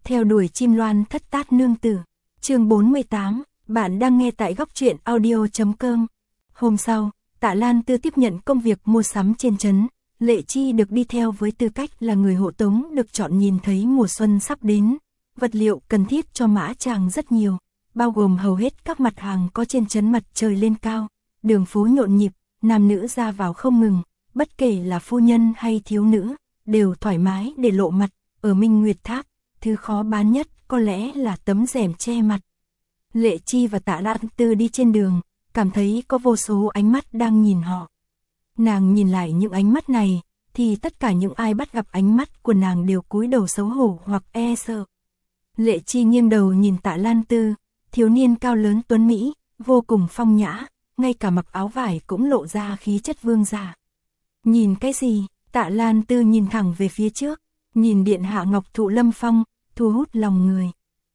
Theo đuổi chim loan thất tát nương tử. Chương 48, bạn đang nghe tại góc truyện audio.com. Hôm sau, Tạ Lan Tư tiếp nhận công việc mua sắm trên trấn. Lệ Chi được đi theo với tư cách là người hộ tống được chọn. Nhìn thấy mùa xuân sắp đến, vật liệu cần thiết cho mã tràng rất nhiều, bao gồm hầu hết các mặt hàng có trên trấn. Mặt trời lên cao, đường phố nhộn nhịp, nam nữ ra vào không ngừng, bất kể là phu nhân hay thiếu nữ, đều thoải mái để lộ mặt. Ở Minh Nguyệt Tháp, thứ khó bán nhất có lẽ là tấm rèm che mặt. Lệ Chi và Tạ Lan Tư đi trên đường, cảm thấy có vô số ánh mắt đang nhìn họ. Nàng nhìn lại những ánh mắt này, thì tất cả những ai bắt gặp ánh mắt của nàng đều cúi đầu xấu hổ hoặc e sợ. Lệ Chi nghiêng đầu nhìn Tạ Lan Tư, thiếu niên cao lớn tuấn Mỹ, vô cùng phong nhã, ngay cả mặc áo vải cũng lộ ra khí chất vương giả. Nhìn cái gì? Tạ Lan Tư nhìn thẳng về phía trước, nhìn điện hạ Ngọc Thụ Lâm Phong, thu hút lòng người.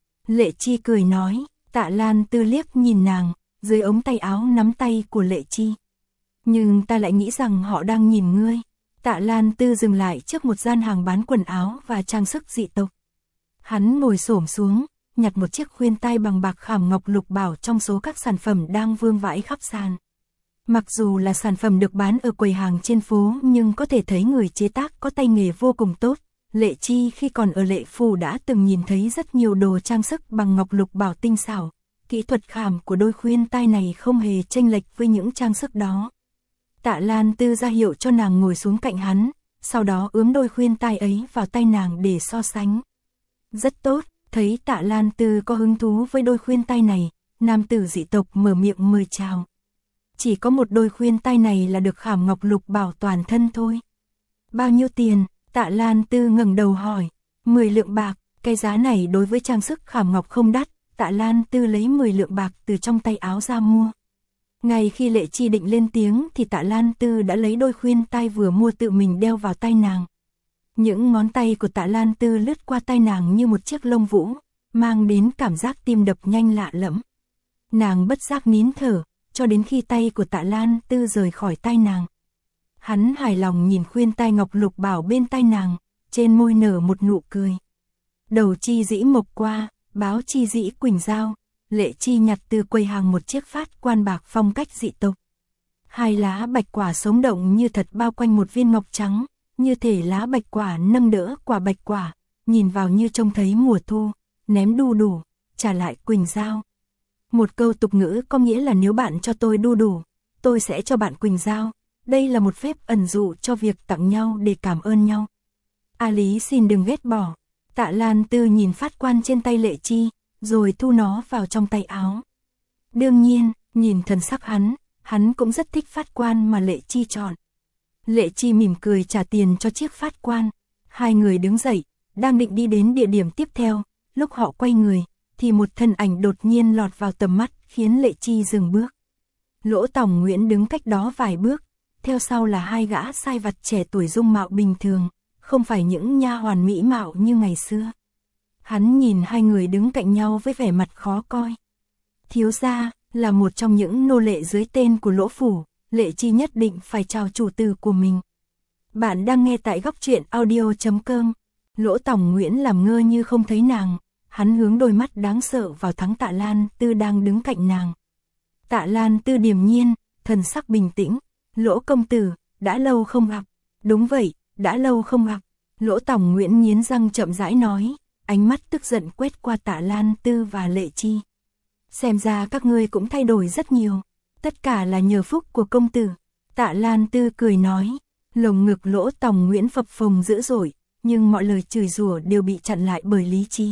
Lệ Chi cười nói. Tạ Lan Tư liếc nhìn nàng, dưới ống tay áo nắm tay của Lệ Chi. Nhưng ta lại nghĩ rằng họ đang nhìn ngươi. Tạ Lan Tư dừng lại trước một gian hàng bán quần áo và trang sức dị tộc. Hắn ngồi xổm xuống, nhặt một chiếc khuyên tai bằng bạc khảm ngọc lục bảo trong số các sản phẩm đang vương vãi khắp sàn. Mặc dù là sản phẩm được bán ở quầy hàng trên phố, nhưng có thể thấy người chế tác có tay nghề vô cùng tốt. Lệ Chi khi còn ở Lệ Phủ đã từng nhìn thấy rất nhiều đồ trang sức bằng ngọc lục bảo tinh xảo. Kỹ thuật khảm của đôi khuyên tai này không hề chênh lệch với những trang sức đó. Tạ Lan Tư ra hiệu cho nàng ngồi xuống cạnh hắn, sau đó ướm đôi khuyên tai ấy vào tay nàng để so sánh. Rất tốt, thấy Tạ Lan Tư có hứng thú với đôi khuyên tai này, nam tử dị tộc mở miệng mời chào. Chỉ có một đôi khuyên tai này là được khảm ngọc lục bảo toàn thân thôi. Bao nhiêu tiền? Tạ Lan Tư ngẩng đầu hỏi. 10 lượng bạc, cái giá này đối với trang sức khảm ngọc không đắt. Tạ Lan Tư lấy 10 lượng bạc từ trong tay áo ra mua. Ngay khi Lệ Chi định lên tiếng thì Tạ Lan Tư đã lấy đôi khuyên tai vừa mua tự mình đeo vào tay nàng. Những ngón tay của Tạ Lan Tư lướt qua tay nàng như một chiếc lông vũ, mang đến cảm giác tim đập nhanh lạ lẫm. Nàng bất giác nín thở, cho đến khi tay của Tạ Lan Tư rời khỏi tay nàng. Hắn hài lòng nhìn khuyên tai ngọc lục bảo bên tay nàng, trên môi nở một nụ cười. Đầu chi dĩ mộc qua, báo chi dĩ quỳnh giao. Lệ Chi nhặt từ quầy hàng một chiếc phát quan bạc phong cách dị tộc. 2 lá bạch quả sống động như thật bao quanh một viên ngọc trắng, như thể lá bạch quả nâng đỡ quả bạch quả, nhìn vào như trông thấy mùa thu. Ném đu đủ, trả lại quỳnh giao. Một câu tục ngữ có nghĩa là nếu bạn cho tôi đu đủ, tôi sẽ cho bạn quỳnh giao. Đây là một phép ẩn dụ cho việc tặng nhau để cảm ơn nhau. A Lý xin đừng ghét bỏ. Tạ Lan Tư nhìn phát quan trên tay Lệ Chi, rồi thu nó vào trong tay áo. Đương nhiên, nhìn thần sắc hắn cũng rất thích phát quan mà Lệ Chi chọn. Lệ Chi mỉm cười trả tiền cho chiếc phát quan. Hai người đứng dậy, đang định đi đến địa điểm tiếp theo. Lúc họ quay người, thì một thân ảnh đột nhiên lọt vào tầm mắt, khiến Lệ Chi dừng bước. Lỗ Tòng Nguyễn đứng cách đó vài bước, theo sau là 2 gã sai vặt trẻ tuổi dung mạo bình thường, không phải những nha hoàn mỹ mạo như ngày xưa. Hắn nhìn 2 người đứng cạnh nhau với vẻ mặt khó coi. Thiếu gia, là một trong những nô lệ dưới tên của Lỗ Phủ, Lệ Chi nhất định phải chào chủ tử của mình. Bạn đang nghe tại góc truyện audio.com. Lỗ Tòng Nguyễn làm ngơ như không thấy nàng, hắn hướng đôi mắt đáng sợ vào thắng Tạ Lan Tư đang đứng cạnh nàng. Tạ Lan Tư điềm nhiên, thần sắc bình tĩnh. Lỗ công tử, đã lâu không gặp. Đúng vậy, đã lâu không gặp. Lỗ Tòng Nguyễn nghiến răng chậm rãi nói, ánh mắt tức giận quét qua Tạ Lan Tư và Lệ Chi. Xem ra các ngươi cũng thay đổi rất nhiều. Tất cả là nhờ phúc của công tử. Tạ Lan Tư cười nói. Lồng ngực Lỗ Tòng Nguyễn phập phồng dữ dội, nhưng mọi lời chửi rủa đều bị chặn lại bởi lý trí.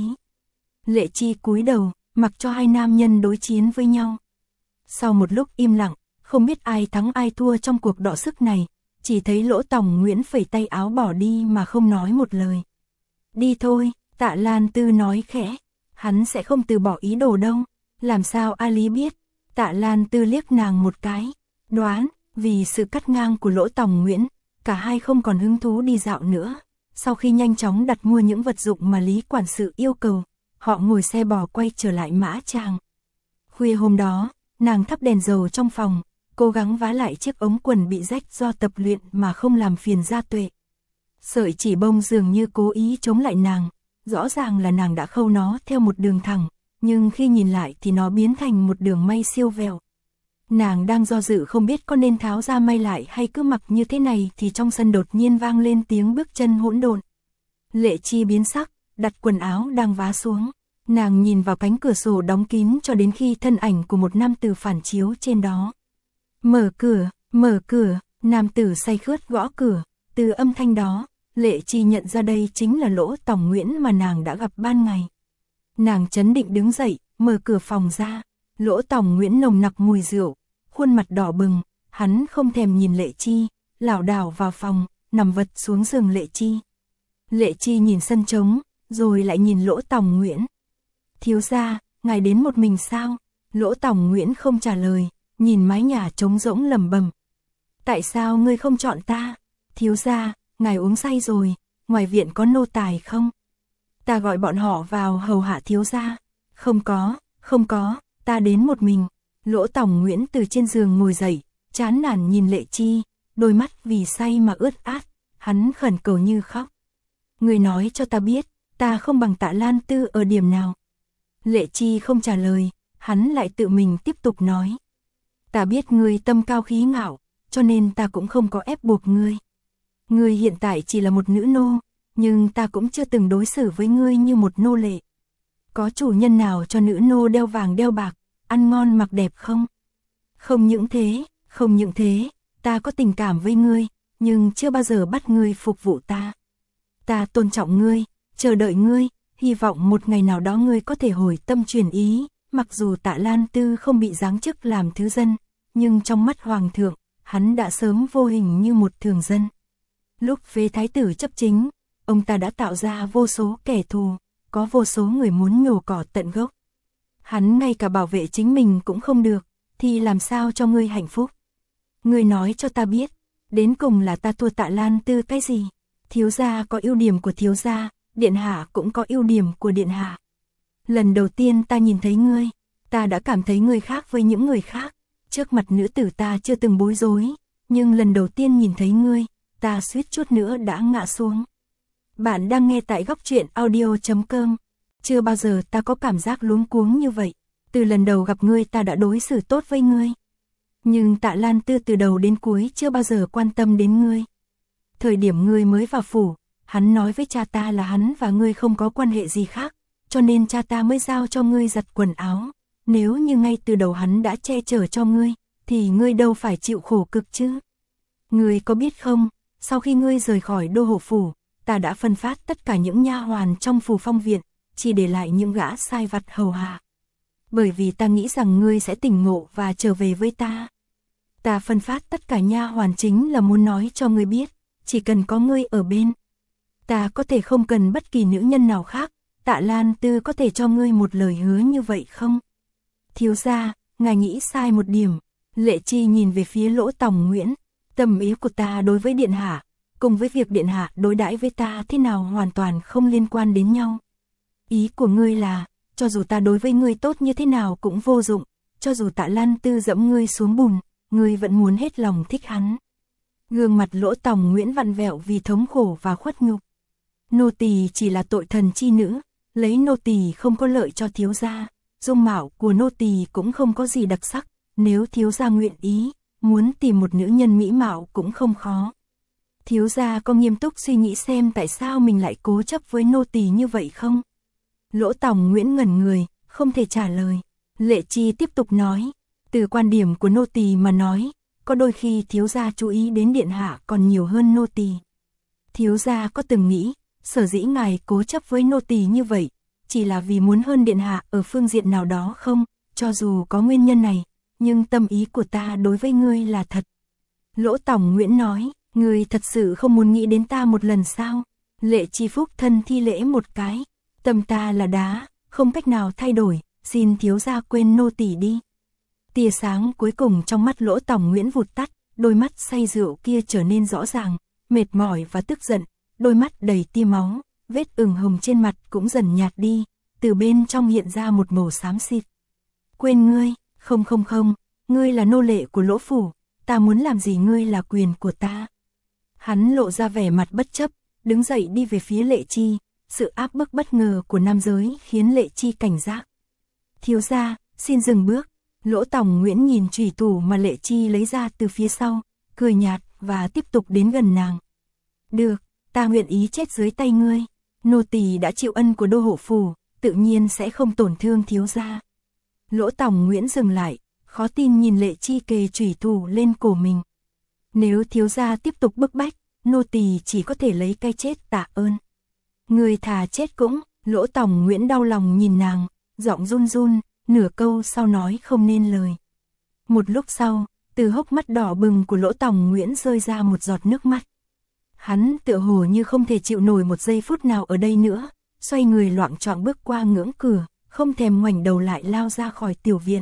Lệ Chi cúi đầu, mặc cho 2 nam nhân đối chiến với nhau. Sau một lúc im lặng, không biết ai thắng ai thua trong cuộc đọ sức này, chỉ thấy Lỗ Tòng Nguyễn phẩy tay áo bỏ đi mà không nói một lời. Đi thôi, Tạ Lan Tư nói khẽ, hắn sẽ không từ bỏ ý đồ đâu. Làm sao A Lý biết? Tạ Lan Tư liếc nàng một cái, đoán, vì sự cắt ngang của Lỗ Tòng Nguyễn, cả hai không còn hứng thú đi dạo nữa. Sau khi nhanh chóng đặt mua những vật dụng mà Lý quản sự yêu cầu, họ ngồi xe bò quay trở lại mã tràng. Khuya hôm đó, nàng thắp đèn dầu trong phòng, cố gắng vá lại chiếc ống quần bị rách do tập luyện mà không làm phiền Gia Tuệ. Sợi chỉ bông dường như cố ý chống lại nàng, rõ ràng là nàng đã khâu nó theo một đường thẳng, nhưng khi nhìn lại thì nó biến thành một đường may siêu vẹo. Nàng đang do dự không biết có nên tháo ra may lại hay cứ mặc như thế này thì trong sân đột nhiên vang lên tiếng bước chân hỗn độn. Lệ Chi biến sắc, đặt quần áo đang vá xuống. Nàng nhìn vào cánh cửa sổ đóng kín cho đến khi thân ảnh của một nam tử phản chiếu trên đó. Mở cửa, nam tử say khướt gõ cửa. Từ âm thanh đó, Lệ Chi nhận ra đây chính là Lỗ Tòng Nguyễn mà nàng đã gặp ban ngày. Nàng chấn định đứng dậy, mở cửa phòng ra. Lỗ Tòng Nguyễn nồng nặc mùi rượu, khuôn mặt đỏ bừng, hắn không thèm nhìn Lệ Chi, lảo đảo vào phòng, nằm vật xuống giường Lệ Chi. Lệ Chi nhìn sân trống, rồi lại nhìn Lỗ Tòng Nguyễn. Thiếu gia, ngài đến một mình sao? Lỗ Tòng Nguyễn không trả lời, nhìn mái nhà trống rỗng lẩm bẩm. Tại sao ngươi không chọn ta? Thiếu gia, ngài uống say rồi, ngoài viện có nô tài không? Ta gọi bọn họ vào hầu hạ thiếu gia. Không có, ta đến một mình. Lỗ Tòng Nguyễn từ trên giường ngồi dậy, chán nản nhìn Lệ Chi, đôi mắt vì say mà ướt át, hắn khẩn cầu như khóc. Ngươi nói cho ta biết, ta không bằng Tạ Lan Tư ở điểm nào? Lệ Chi không trả lời, hắn lại tự mình tiếp tục nói. Ta biết ngươi tâm cao khí ngạo, cho nên ta cũng không có ép buộc ngươi. Ngươi hiện tại chỉ là một nữ nô, nhưng ta cũng chưa từng đối xử với ngươi như một nô lệ. Có chủ nhân nào cho nữ nô đeo vàng đeo bạc, ăn ngon mặc đẹp không? Không những thế, ta có tình cảm với ngươi, nhưng chưa bao giờ bắt ngươi phục vụ ta. Ta tôn trọng ngươi, chờ đợi ngươi, hy vọng một ngày nào đó ngươi có thể hồi tâm chuyển ý, mặc dù Tạ Lan Tư không bị giáng chức làm thứ dân, nhưng trong mắt hoàng thượng, hắn đã sớm vô hình như một thường dân. Lúc phế thái tử chấp chính, ông ta đã tạo ra vô số kẻ thù, có vô số người muốn nhổ cỏ tận gốc. Hắn ngay cả bảo vệ chính mình cũng không được, thì làm sao cho ngươi hạnh phúc? Ngươi nói cho ta biết, đến cùng là ta thua Tạ Lan Tư cái gì? Thiếu gia có ưu điểm của thiếu gia, điện hạ cũng có ưu điểm của điện hạ. Lần đầu tiên ta nhìn thấy ngươi, ta đã cảm thấy ngươi khác với những người khác. Trước mặt nữ tử ta chưa từng bối rối, nhưng lần đầu tiên nhìn thấy ngươi, ta suýt chút nữa đã ngã xuống. Bạn đang nghe tại Góc Truyện Audio.com. Chưa bao giờ ta có cảm giác luống cuống như vậy. Từ lần đầu gặp ngươi ta đã đối xử tốt với ngươi. Nhưng Tạ Lan Tư từ đầu đến cuối chưa bao giờ quan tâm đến ngươi. Thời điểm ngươi mới vào phủ, hắn nói với cha ta là hắn và ngươi không có quan hệ gì khác, cho nên cha ta mới giao cho ngươi giặt quần áo. Nếu như ngay từ đầu hắn đã che chở cho ngươi, thì ngươi đâu phải chịu khổ cực chứ. Ngươi có biết không, sau khi ngươi rời khỏi đô hộ phủ, ta đã phân phát tất cả những nha hoàn trong phủ Phong viện, chỉ để lại những gã sai vặt hầu hạ. Bởi vì ta nghĩ rằng ngươi sẽ tỉnh ngộ và trở về với ta. Ta phân phát tất cả nha hoàn chính là muốn nói cho ngươi biết, chỉ cần có ngươi ở bên, ta có thể không cần bất kỳ nữ nhân nào khác. Tạ Lan Tư có thể cho ngươi một lời hứa như vậy không? Thiếu gia, ngài nghĩ sai một điểm. Lệ Chi nhìn về phía Lỗ Tòng Nguyễn. Tâm ý của ta đối với điện hạ, cùng với việc điện hạ đối đãi với ta thế nào hoàn toàn không liên quan đến nhau. Ý của ngươi là, cho dù ta đối với ngươi tốt như thế nào cũng vô dụng, cho dù Tạ Lan Tư dẫm ngươi xuống bùn, ngươi vẫn muốn hết lòng thích hắn. Gương mặt Lỗ Tòng Nguyễn vặn vẹo vì thống khổ và khuất nhục. Nô tỳ chỉ là tội thần chi nữ, lấy nô tỳ không có lợi cho thiếu gia, dung mạo của nô tỳ cũng không có gì đặc sắc, nếu thiếu gia nguyện ý, muốn tìm một nữ nhân mỹ mạo cũng không khó. Thiếu gia có nghiêm túc suy nghĩ xem tại sao mình lại cố chấp với nô tỳ như vậy không? Lỗ Tòng Nguyễn ngẩn người, không thể trả lời. Lệ Chi tiếp tục nói, từ quan điểm của nô tỳ mà nói, có đôi khi thiếu gia chú ý đến điện hạ còn nhiều hơn nô tỳ. Thiếu gia có từng nghĩ, sở dĩ ngài cố chấp với nô tỳ như vậy, chỉ là vì muốn hơn điện hạ ở phương diện nào đó không? Cho dù có nguyên nhân này, nhưng tâm ý của ta đối với ngươi là thật. Lỗ Tòng Nguyễn nói, ngươi thật sự không muốn nghĩ đến ta một lần sao? Lệ Chi phúc thân thi lễ một cái, tâm ta là đá, không cách nào thay đổi, xin thiếu gia quên nô tỳ đi. Tia sáng cuối cùng trong mắt Lỗ Tòng Nguyễn vụt tắt, đôi mắt say rượu kia trở nên rõ ràng, mệt mỏi và tức giận, đôi mắt đầy tia máu, vết ửng hồng trên mặt cũng dần nhạt đi, từ bên trong hiện ra một màu xám xịt. Quên ngươi, không, ngươi là nô lệ của Lỗ phủ, ta muốn làm gì ngươi là quyền của ta. Hắn lộ ra vẻ mặt bất chấp, đứng dậy đi về phía Lệ Chi, sự áp bức bất ngờ của nam giới khiến Lệ Chi cảnh giác. Thiếu gia, xin dừng bước. Lỗ Tòng Nguyễn nhìn chùy thủ mà Lệ Chi lấy ra từ phía sau, cười nhạt và tiếp tục đến gần nàng. Được, ta nguyện ý chết dưới tay ngươi. Nô tỳ đã chịu ân của đô hộ phủ, tự nhiên sẽ không tổn thương thiếu gia. Lỗ Tòng Nguyễn dừng lại, khó tin nhìn Lệ Chi kề chùy thủ lên cổ mình. Nếu thiếu gia tiếp tục bức bách, nô tỳ chỉ có thể lấy cái chết tạ ơn. Người thà chết cũng. Lỗ Tòng Nguyễn đau lòng nhìn nàng, giọng run run, nửa câu sau nói không nên lời. Một lúc sau, từ hốc mắt đỏ bừng của Lỗ Tòng Nguyễn rơi ra một giọt nước mắt. Hắn tựa hồ như không thể chịu nổi một giây phút nào ở đây nữa, xoay người loạng choạng bước qua ngưỡng cửa, không thèm ngoảnh đầu lại lao ra khỏi tiểu viện.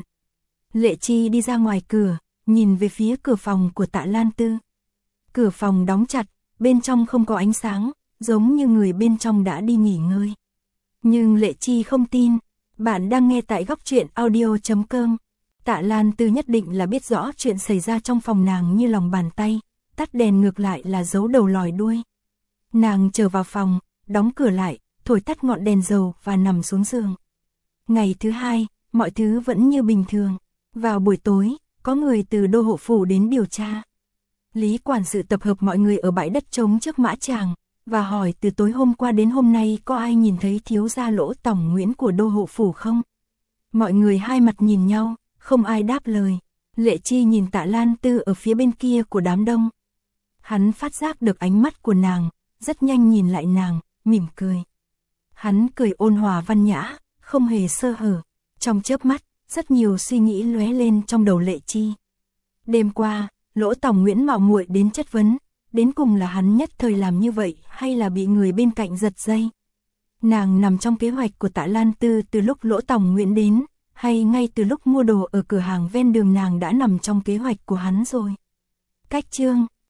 Lệ Chi đi ra ngoài cửa, nhìn về phía cửa phòng của Tạ Lan Tư. Cửa phòng đóng chặt, bên trong không có ánh sáng, giống như người bên trong đã đi nghỉ ngơi. Nhưng Lệ Chi không tin. Bạn đang nghe tại góc truyện audio.com. Tạ Lan Tư nhất định là biết rõ chuyện xảy ra trong phòng nàng như lòng bàn tay, tắt đèn ngược lại là giấu đầu lòi đuôi. Nàng trở vào phòng, đóng cửa lại, thổi tắt ngọn đèn dầu và nằm xuống giường. Ngày thứ hai, mọi thứ vẫn như bình thường. Vào buổi tối, có người từ đô hộ phủ đến điều tra. Lý quản sự tập hợp mọi người ở bãi đất trống trước mã tràng, và hỏi từ tối hôm qua đến hôm nay có ai nhìn thấy thiếu gia Lỗ Tòng Nguyễn của đô hộ phủ không? Mọi người hai mặt nhìn nhau, không ai đáp lời. Lệ Chi nhìn Tạ Lan Tư ở phía bên kia của đám đông. Hắn phát giác được ánh mắt của nàng, rất nhanh nhìn lại nàng, mỉm cười. Hắn cười ôn hòa văn nhã, không hề sơ hở. Trong chớp mắt, rất nhiều suy nghĩ lóe lên trong đầu Lệ Chi. Đêm qua, Lỗ Tòng Nguyễn mạo muội đến chất vấn, đến cùng là hắn nhất thời làm như vậy hay là bị người bên cạnh giật dây. Nàng nằm trong kế hoạch của Tạ Lan Tư từ lúc Lỗ Tòng Nguyễn đến, hay ngay từ lúc mua đồ ở cửa hàng ven đường nàng đã nằm trong kế hoạch của hắn rồi. Cách chương